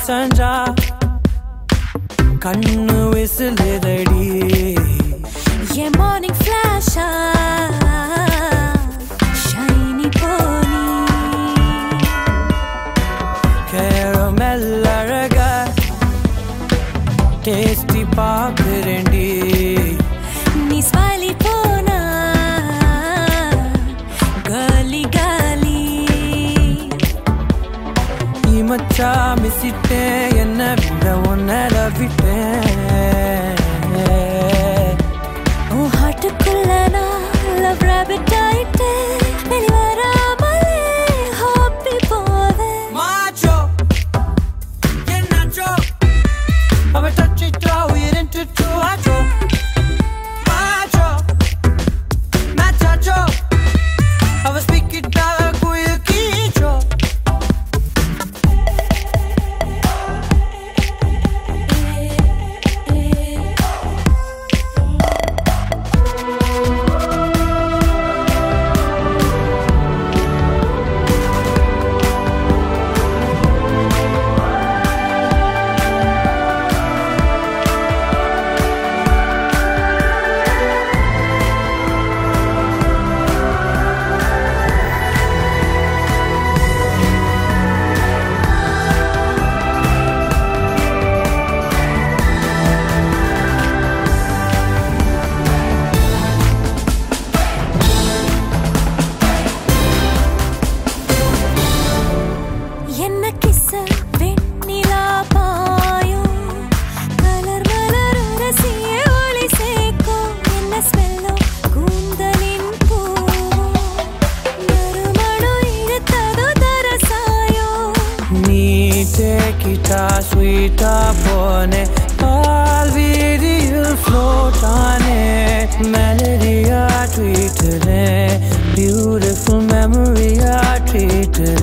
அசஞ்சா கண்ணு விசிலுதடி என் மார்னிங் ஃபிளாஷா ஷைனி போனி கேரமெல் அழக டேஸ்டி பாக்குறேன்டி நீ ஸ்மைலி போனா காலி காலி நீ மச்சா மிசிட்டேன் என்ன விட உன்னை லவ்விட்டேன் உன் ஹார்ட்டுக்குள்ள நான் லவ் ராபிட் ஆயிட்டேன் வெளிவராமலே ஹாப்பி போவேன் மாச்சோ என்னாச்சோ அவ தச்சிட்டா உயிரின்ட்டு ஆச்சோ மாச்சோ மாச்சாச்சோ அவ ஸ்பீக்கிட்டா குயில் கீச்சோ என்ன கிஸ்ஸ வெண்ணிலா பாயும் கலர் மலர் ரசிய ஒளி சேர்க்கும் என்ன ஸ்மெல்லோ கூந்தலின் பூவும் நறுமணம் இழுத்ததோ தரசாயோ நீ டேக்கிட்டா ஸ்வீட்டா போனே பால் வீதியில் ஃப்ளோட் ஆனே மெலடியா ட்வீட்டுனே பியூட்டிஃபுல் மெமரியா ட்ரீட்டுனே